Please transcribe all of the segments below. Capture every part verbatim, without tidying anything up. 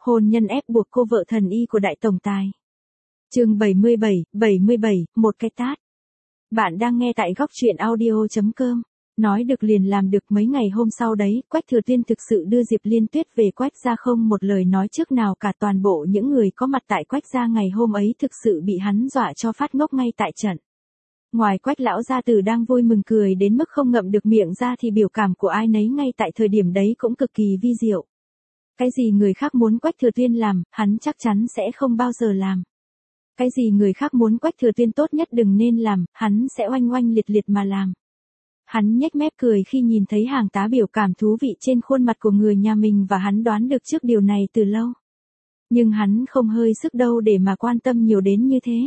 Hôn nhân ép buộc cô vợ thần y của đại tổng tài. Chương bảy mươi bảy, bảy mươi bảy, một cái tát. Bạn đang nghe tại góc truyện audio chấm com. Nói được liền làm được. Mấy ngày hôm sau đấy, Quách Thừa Tuyên thực sự đưa Diệp Liên Tuyết về Quách gia, không một lời nói trước nào cả. Toàn bộ những người có mặt tại Quách gia ngày hôm ấy thực sự bị hắn dọa cho phát ngốc ngay tại trận. Ngoài Quách lão gia tử đang vui mừng cười đến mức không ngậm được miệng ra thì biểu cảm của ai nấy ngay tại thời điểm đấy cũng cực kỳ vi diệu. Cái gì người khác muốn Quách Thừa Tuyên làm, hắn chắc chắn sẽ không bao giờ làm. Cái gì người khác muốn Quách Thừa Tuyên tốt nhất đừng nên làm, hắn sẽ oanh oanh liệt liệt mà làm. Hắn nhếch mép cười khi nhìn thấy hàng tá biểu cảm thú vị trên khuôn mặt của người nhà mình, và hắn đoán được trước điều này từ lâu. Nhưng hắn không hơi sức đâu để mà quan tâm nhiều đến như thế.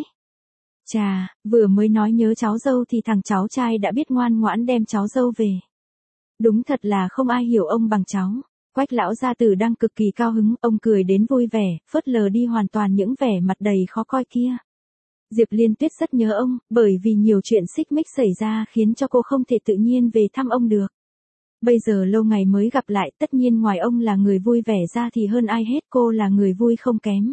Chà, vừa mới nói nhớ cháu dâu thì thằng cháu trai đã biết ngoan ngoãn đem cháu dâu về. Đúng thật là không ai hiểu ông bằng cháu. Quách lão gia tử đang cực kỳ cao hứng, ông cười đến vui vẻ, phớt lờ đi hoàn toàn những vẻ mặt đầy khó coi kia. Diệp Liên Tuyết rất nhớ ông, bởi vì nhiều chuyện xích mích xảy ra khiến cho cô không thể tự nhiên về thăm ông được. Bây giờ lâu ngày mới gặp lại, tất nhiên ngoài ông là người vui vẻ ra thì hơn ai hết cô là người vui không kém.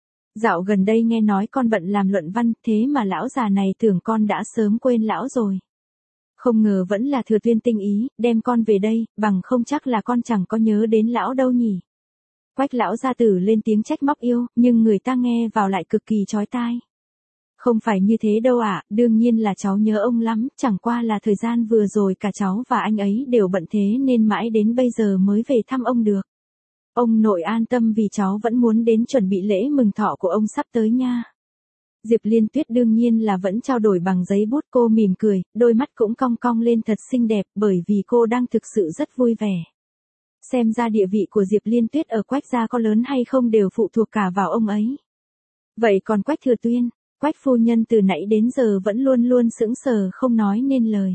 Dạo gần đây nghe nói con bận làm luận văn, thế mà lão già này tưởng con đã sớm quên lão rồi. Không ngờ vẫn là Thừa Tuyên tinh ý, đem con về đây, bằng không chắc là con chẳng có nhớ đến lão đâu nhỉ. Quách lão gia tử lên tiếng trách móc yêu, nhưng người ta nghe vào lại cực kỳ chói tai. Không phải như thế đâu ạ, à, đương nhiên là cháu nhớ ông lắm, chẳng qua là thời gian vừa rồi cả cháu và anh ấy đều bận thế nên mãi đến bây giờ mới về thăm ông được. Ông nội an tâm vì cháu vẫn muốn đến chuẩn bị lễ mừng thọ của ông sắp tới nha. Diệp Liên Tuyết đương nhiên là vẫn trao đổi bằng giấy bút, cô mỉm cười, đôi mắt cũng cong cong lên thật xinh đẹp bởi vì cô đang thực sự rất vui vẻ. Xem ra địa vị của Diệp Liên Tuyết ở Quách gia có lớn hay không đều phụ thuộc cả vào ông ấy. Vậy còn Quách Thừa Tuyên, Quách phu nhân từ nãy đến giờ vẫn luôn luôn sững sờ không nói nên lời.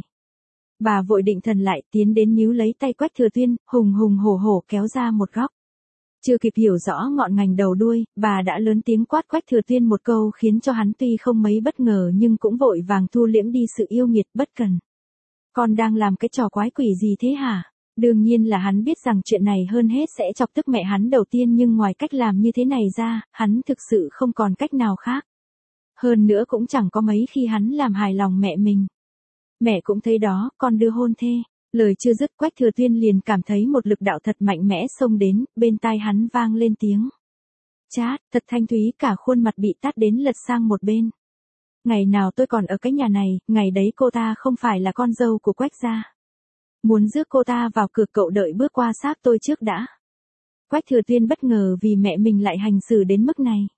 Bà vội định thần lại, tiến đến níu lấy tay Quách Thừa Tuyên, hùng hùng hổ hổ kéo ra một góc. Chưa kịp hiểu rõ ngọn ngành đầu đuôi, bà đã lớn tiếng quát Quách Thừa Tuyên một câu khiến cho hắn tuy không mấy bất ngờ nhưng cũng vội vàng thu liễm đi sự yêu nghiệt bất cần. Con đang làm cái trò quái quỷ gì thế hả? Đương nhiên là hắn biết rằng chuyện này hơn hết sẽ chọc tức mẹ hắn đầu tiên, nhưng ngoài cách làm như thế này ra, hắn thực sự không còn cách nào khác. Hơn nữa cũng chẳng có mấy khi hắn làm hài lòng mẹ mình. Mẹ cũng thấy đó, con đưa hôn thê. Lời chưa dứt Quách Thừa Tuyên liền cảm thấy một lực đạo thật mạnh mẽ xông đến, bên tai hắn vang lên tiếng chát, thật thanh thúy, cả khuôn mặt bị tát đến lật sang một bên. Ngày nào tôi còn ở cái nhà này, ngày đấy cô ta không phải là con dâu của Quách gia. Muốn rước cô ta vào cửa, cậu đợi bước qua xác tôi trước đã. Quách Thừa Tuyên bất ngờ vì mẹ mình lại hành xử đến mức này.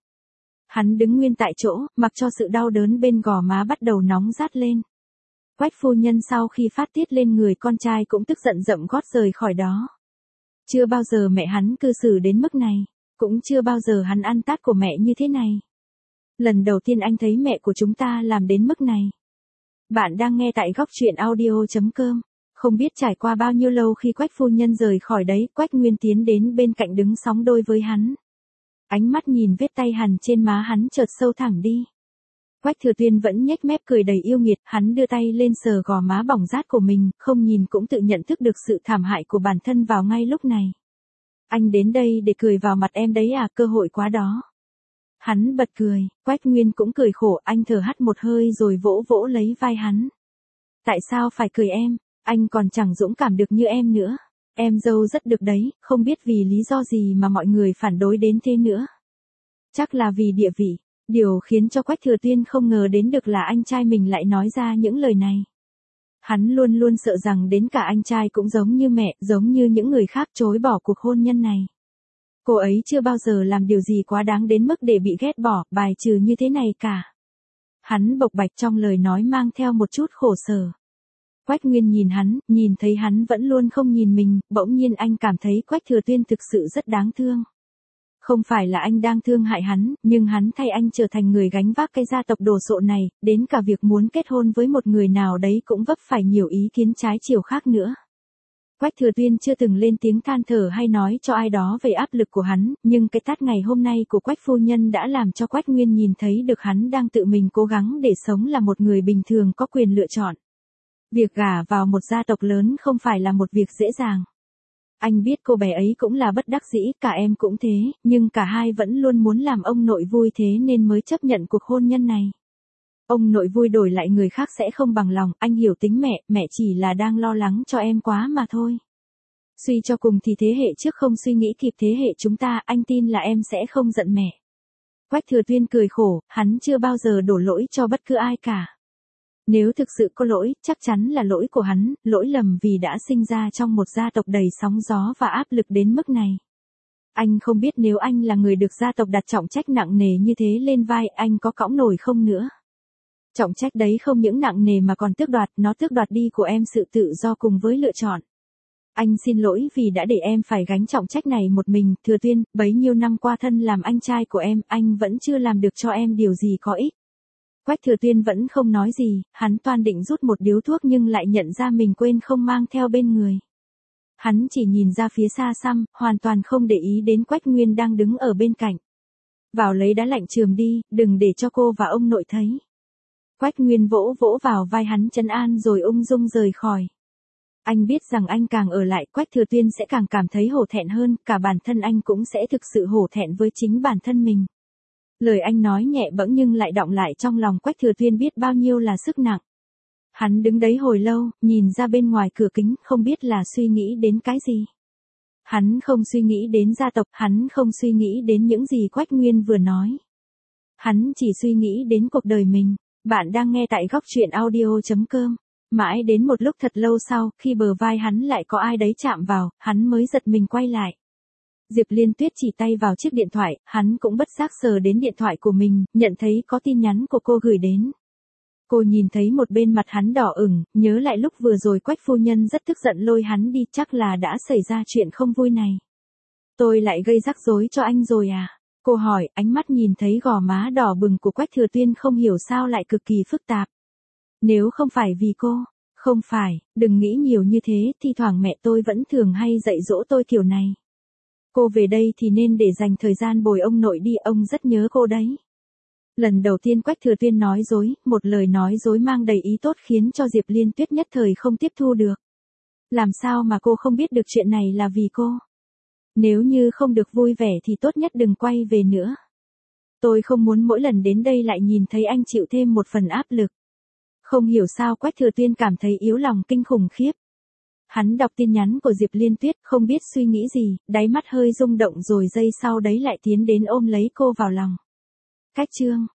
Hắn đứng nguyên tại chỗ, mặc cho sự đau đớn bên gò má bắt đầu nóng rát lên. Quách phu nhân sau khi phát tiết lên người con trai cũng tức giận dậm gót rời khỏi đó. Chưa bao giờ mẹ hắn cư xử đến mức này, cũng chưa bao giờ hắn ăn tát của mẹ như thế này. Lần đầu tiên anh thấy mẹ của chúng ta làm đến mức này. Bạn đang nghe tại góc truyện audio chấm com. Không biết trải qua bao nhiêu lâu khi Quách phu nhân rời khỏi đấy, Quách Nguyên tiến đến bên cạnh đứng sóng đôi với hắn. Ánh mắt nhìn vết tay hằn trên má hắn chợt sâu thẳm đi. Quách Thừa Tuyên vẫn nhếch mép cười đầy yêu nghiệt, hắn đưa tay lên sờ gò má bỏng rát của mình, không nhìn cũng tự nhận thức được sự thảm hại của bản thân vào ngay lúc này. Anh đến đây để cười vào mặt em đấy à, cơ hội quá đó. Hắn bật cười, Quách Nguyên cũng cười khổ, anh thở hắt một hơi rồi vỗ vỗ lấy vai hắn. Tại sao phải cười em, anh còn chẳng dũng cảm được như em nữa. Em dâu rất được đấy, không biết vì lý do gì mà mọi người phản đối đến thế nữa. Chắc là vì địa vị. Điều khiến cho Quách Thừa Tuyên không ngờ đến được là anh trai mình lại nói ra những lời này. Hắn luôn luôn sợ rằng đến cả anh trai cũng giống như mẹ, giống như những người khác chối bỏ cuộc hôn nhân này. Cô ấy chưa bao giờ làm điều gì quá đáng đến mức để bị ghét bỏ, bài trừ như thế này cả. Hắn bộc bạch trong lời nói mang theo một chút khổ sở. Quách Nguyên nhìn hắn, nhìn thấy hắn vẫn luôn không nhìn mình, bỗng nhiên anh cảm thấy Quách Thừa Tuyên thực sự rất đáng thương. Không phải là anh đang thương hại hắn, nhưng hắn thay anh trở thành người gánh vác cái gia tộc đồ sộ này, đến cả việc muốn kết hôn với một người nào đấy cũng vấp phải nhiều ý kiến trái chiều khác nữa. Quách Thừa Tuyên chưa từng lên tiếng than thở hay nói cho ai đó về áp lực của hắn, nhưng cái tát ngày hôm nay của Quách phu nhân đã làm cho Quách Nguyên nhìn thấy được hắn đang tự mình cố gắng để sống là một người bình thường có quyền lựa chọn. Việc gả vào một gia tộc lớn không phải là một việc dễ dàng. Anh biết cô bé ấy cũng là bất đắc dĩ, cả em cũng thế, nhưng cả hai vẫn luôn muốn làm ông nội vui thế nên mới chấp nhận cuộc hôn nhân này. Ông nội vui đổi lại người khác sẽ không bằng lòng, anh hiểu tính mẹ, mẹ chỉ là đang lo lắng cho em quá mà thôi. Suy cho cùng thì thế hệ trước không suy nghĩ kịp thế hệ chúng ta, anh tin là em sẽ không giận mẹ. Quách Thừa Tuyên cười khổ, hắn chưa bao giờ đổ lỗi cho bất cứ ai cả. Nếu thực sự có lỗi, chắc chắn là lỗi của hắn, lỗi lầm vì đã sinh ra trong một gia tộc đầy sóng gió và áp lực đến mức này. Anh không biết nếu anh là người được gia tộc đặt trọng trách nặng nề như thế lên vai, anh có cõng nổi không nữa. Trọng trách đấy không những nặng nề mà còn tước đoạt, nó tước đoạt đi của em sự tự do cùng với lựa chọn. Anh xin lỗi vì đã để em phải gánh trọng trách này một mình, Thừa Tuyên, bấy nhiêu năm qua thân làm anh trai của em, anh vẫn chưa làm được cho em điều gì có ích. Quách Thừa Tuyên vẫn không nói gì, hắn toan định rút một điếu thuốc nhưng lại nhận ra mình quên không mang theo bên người. Hắn chỉ nhìn ra phía xa xăm, hoàn toàn không để ý đến Quách Nguyên đang đứng ở bên cạnh. Vào lấy đá lạnh chườm đi, đừng để cho cô và ông nội thấy. Quách Nguyên vỗ vỗ vào vai hắn trấn an rồi ung dung rời khỏi. Anh biết rằng anh càng ở lại, Quách Thừa Tuyên sẽ càng cảm thấy hổ thẹn hơn, cả bản thân anh cũng sẽ thực sự hổ thẹn với chính bản thân mình. Lời anh nói nhẹ bẫng nhưng lại đọng lại trong lòng Quách Thừa Tuyên biết bao nhiêu là sức nặng. Hắn đứng đấy hồi lâu, nhìn ra bên ngoài cửa kính, không biết là suy nghĩ đến cái gì. Hắn không suy nghĩ đến gia tộc, hắn không suy nghĩ đến những gì Quách Nguyên vừa nói. Hắn chỉ suy nghĩ đến cuộc đời mình. Bạn đang nghe tại góc truyện audio chấm com. Mãi đến một lúc thật lâu sau, khi bờ vai hắn lại có ai đấy chạm vào, hắn mới giật mình quay lại. Diệp Liên Tuyết chỉ tay vào chiếc điện thoại, hắn cũng bất giác sờ đến điện thoại của mình, nhận thấy có tin nhắn của cô gửi đến. Cô nhìn thấy một bên mặt hắn đỏ ửng, nhớ lại lúc vừa rồi Quách phu nhân rất tức giận lôi hắn đi, chắc là đã xảy ra chuyện không vui này. Tôi lại gây rắc rối cho anh rồi à? Cô hỏi, ánh mắt nhìn thấy gò má đỏ bừng của Quách Thừa Tuyên không hiểu sao lại cực kỳ phức tạp. Nếu không phải vì cô, không phải, đừng nghĩ nhiều như thế, thi thoảng mẹ tôi vẫn thường hay dạy dỗ tôi kiểu này. Cô về đây thì nên để dành thời gian bồi ông nội đi, ông rất nhớ cô đấy. Lần đầu tiên Quách Thừa Tuyên nói dối, một lời nói dối mang đầy ý tốt khiến cho Diệp Liên Tuyết nhất thời không tiếp thu được. Làm sao mà cô không biết được chuyện này là vì cô? Nếu như không được vui vẻ thì tốt nhất đừng quay về nữa. Tôi không muốn mỗi lần đến đây lại nhìn thấy anh chịu thêm một phần áp lực. Không hiểu sao Quách Thừa Tuyên cảm thấy yếu lòng kinh khủng khiếp. Hắn đọc tin nhắn của Diệp Liên Tuyết, không biết suy nghĩ gì, đáy mắt hơi rung động rồi giây sau đấy lại tiến đến ôm lấy cô vào lòng. Cách chương